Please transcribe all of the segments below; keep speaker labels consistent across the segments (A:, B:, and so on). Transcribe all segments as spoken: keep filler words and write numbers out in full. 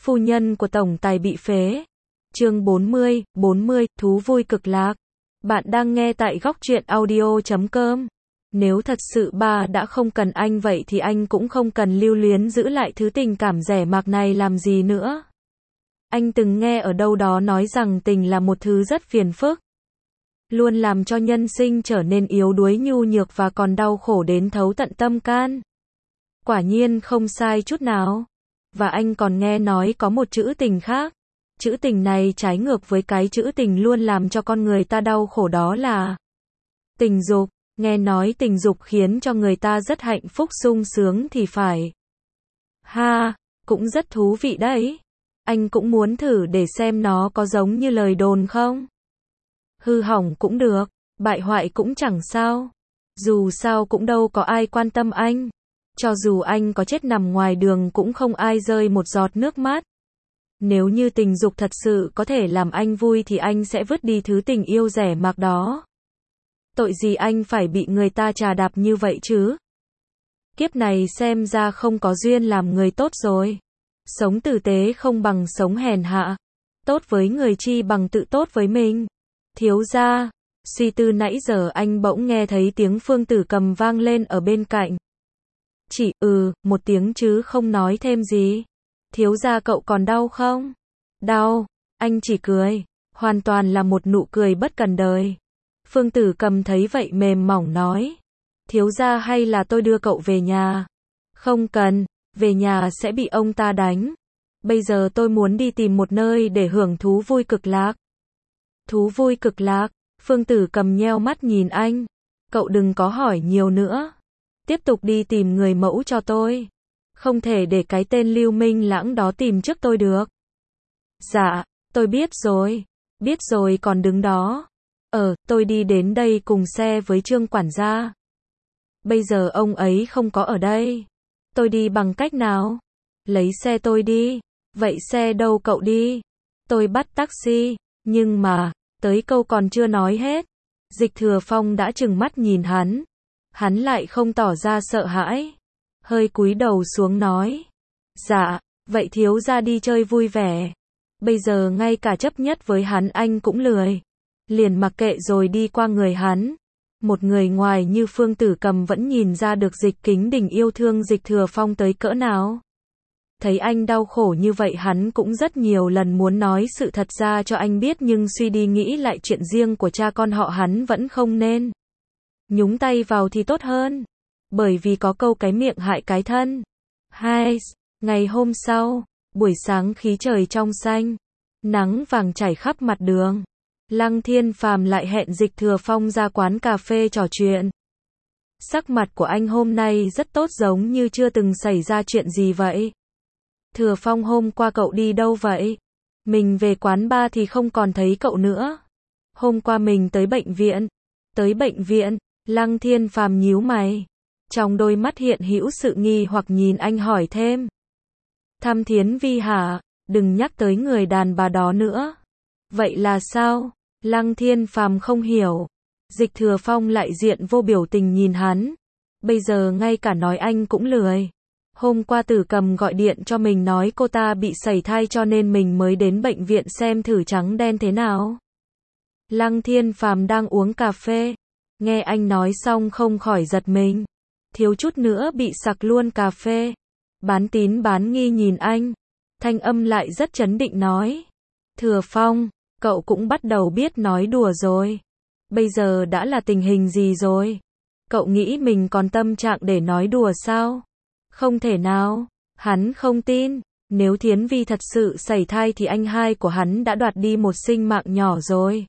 A: Phu nhân của tổng tài bị phế. Chương bốn mươi, bốn mươi, thú vui cực lạc. Bạn đang nghe tại góc truyện audio chấm com. Nếu thật sự bà đã không cần anh vậy thì anh cũng không cần lưu luyến giữ lại thứ tình cảm rẻ mạt này làm gì nữa. Anh từng nghe ở đâu đó nói rằng tình là một thứ rất phiền phức, luôn làm cho nhân sinh trở nên yếu đuối nhu nhược và còn đau khổ đến thấu tận tâm can. Quả nhiên không sai chút nào. Và anh còn nghe nói có một chữ tình khác. Chữ tình này trái ngược với cái chữ tình luôn làm cho con người ta đau khổ, đó là tình dục. Nghe nói tình dục khiến cho người ta rất hạnh phúc sung sướng thì phải. Ha, cũng rất thú vị đấy. Anh cũng muốn thử để xem nó có giống như lời đồn không. Hư hỏng cũng được, bại hoại cũng chẳng sao. Dù sao cũng đâu có ai quan tâm anh. Cho dù anh có chết nằm ngoài đường cũng không ai rơi một giọt nước mắt. Nếu như tình dục thật sự có thể làm anh vui thì anh sẽ vứt đi thứ tình yêu rẻ mạt đó. Tội gì anh phải bị người ta trà đạp như vậy chứ? Kiếp này xem ra không có duyên làm người tốt rồi. Sống tử tế không bằng sống hèn hạ. Tốt với người chi bằng tự tốt với mình. Thiếu gia, suy tư nãy giờ anh bỗng nghe thấy tiếng Phương Tử Cầm vang lên ở bên cạnh. Chỉ ừ, một tiếng chứ không nói thêm gì. Thiếu gia cậu còn đau không? Đau, anh chỉ cười. Hoàn toàn là một nụ cười bất cần đời. Phương Tử Cầm thấy vậy mềm mỏng nói. Thiếu gia hay là tôi đưa cậu về nhà? Không cần, về nhà sẽ bị ông ta đánh. Bây giờ tôi muốn đi tìm một nơi để hưởng thú vui cực lạc. Thú vui cực lạc? Phương Tử Cầm nheo mắt nhìn anh. Cậu đừng có hỏi nhiều nữa. Tiếp tục đi tìm người mẫu cho tôi. Không thể để cái tên Lưu Minh Lãng đó tìm trước tôi được. Dạ, tôi biết rồi. Biết rồi còn đứng đó. Ờ, tôi đi đến đây cùng xe với Trương quản gia. Bây giờ ông ấy không có ở đây. Tôi đi bằng cách nào? Lấy xe tôi đi. Vậy xe đâu cậu đi? Tôi bắt taxi. Nhưng mà, tới câu còn chưa nói hết. Dịch Thừa Phong đã trừng mắt nhìn hắn. Hắn lại không tỏ ra sợ hãi. Hơi cúi đầu xuống nói. Dạ, vậy thiếu gia đi chơi vui vẻ. Bây giờ ngay cả chấp nhất với hắn anh cũng lười. Liền mặc kệ rồi đi qua người hắn. Một người ngoài như Phương Tử Cầm vẫn nhìn ra được Dịch Kính Đình yêu thương Dịch Thừa Phong tới cỡ nào. Thấy anh đau khổ như vậy hắn cũng rất nhiều lần muốn nói sự thật ra cho anh biết, nhưng suy đi nghĩ lại chuyện riêng của cha con họ hắn vẫn không nên nhúng tay vào thì tốt hơn. Bởi vì có câu cái miệng hại cái thân. Hai, ngày hôm sau, buổi sáng khí trời trong xanh. Nắng vàng chảy khắp mặt đường. Lăng Thiên Phàm lại hẹn Dịch Thừa Phong ra quán cà phê trò chuyện. Sắc mặt của anh hôm nay rất tốt, giống như chưa từng xảy ra chuyện gì vậy. Thừa Phong, hôm qua cậu đi đâu vậy? Mình về quán bar thì không còn thấy cậu nữa. Hôm qua mình tới bệnh viện. Tới bệnh viện? Lăng Thiên Phàm nhíu mày. Trong đôi mắt hiện hữu sự nghi hoặc nhìn anh hỏi thêm. Thăm Thiến Vi hả? Đừng nhắc tới người đàn bà đó nữa. Vậy là sao? Lăng Thiên Phàm không hiểu. Dịch Thừa Phong lại diện vô biểu tình nhìn hắn. Bây giờ ngay cả nói anh cũng lười. Hôm qua Tử Cầm gọi điện cho mình nói cô ta bị sẩy thai cho nên mình mới đến bệnh viện xem thử trắng đen thế nào. Lăng Thiên Phàm đang uống cà phê. Nghe anh nói xong không khỏi giật mình. Thiếu chút nữa bị sặc luôn cà phê. Bán tín bán nghi nhìn anh. Thanh âm lại rất trấn định nói. Thừa Phong, cậu cũng bắt đầu biết nói đùa rồi. Bây giờ đã là tình hình gì rồi? Cậu nghĩ mình còn tâm trạng để nói đùa sao? Không thể nào. Hắn không tin. Nếu Thiến Vi thật sự sẩy thai thì anh hai của hắn đã đoạt đi một sinh mạng nhỏ rồi.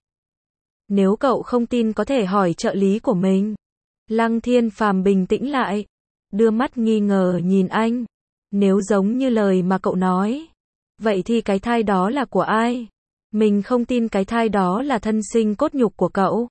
A: Nếu cậu không tin có thể hỏi trợ lý của mình. Lăng Thiên Phàm bình tĩnh lại. Đưa mắt nghi ngờ nhìn anh. Nếu giống như lời mà cậu nói. Vậy thì cái thai đó là của ai? Mình không tin cái thai đó là thân sinh cốt nhục của cậu.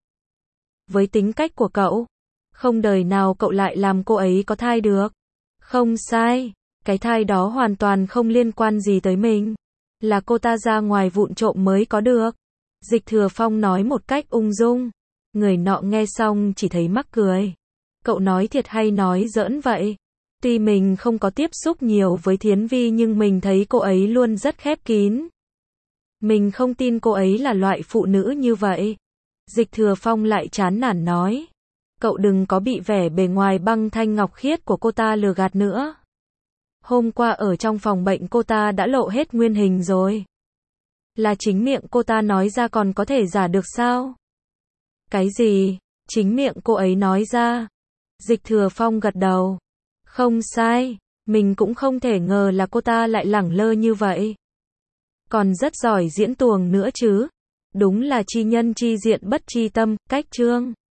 A: Với tính cách của cậu. Không đời nào cậu lại làm cô ấy có thai được. Không sai. Cái thai đó hoàn toàn không liên quan gì tới mình. Là cô ta ra ngoài vụng trộm mới có được. Dịch Thừa Phong nói một cách ung dung. Người nọ nghe xong chỉ thấy mắc cười. Cậu nói thiệt hay nói giỡn vậy? Tuy mình không có tiếp xúc nhiều với Thiến Vi nhưng mình thấy cô ấy luôn rất khép kín. Mình không tin cô ấy là loại phụ nữ như vậy. Dịch Thừa Phong lại chán nản nói. Cậu đừng có bị vẻ bề ngoài băng thanh ngọc khiết của cô ta lừa gạt nữa. Hôm qua ở trong phòng bệnh cô ta đã lộ hết nguyên hình rồi. Là chính miệng cô ta nói ra còn có thể giả được sao? Cái gì? Chính miệng cô ấy nói ra. Dịch Thừa Phong gật đầu. Không sai, mình cũng không thể ngờ là cô ta lại lẳng lơ như vậy. Còn rất giỏi diễn tuồng nữa chứ. Đúng là chi nhân chi diện bất chi tâm, cách chương.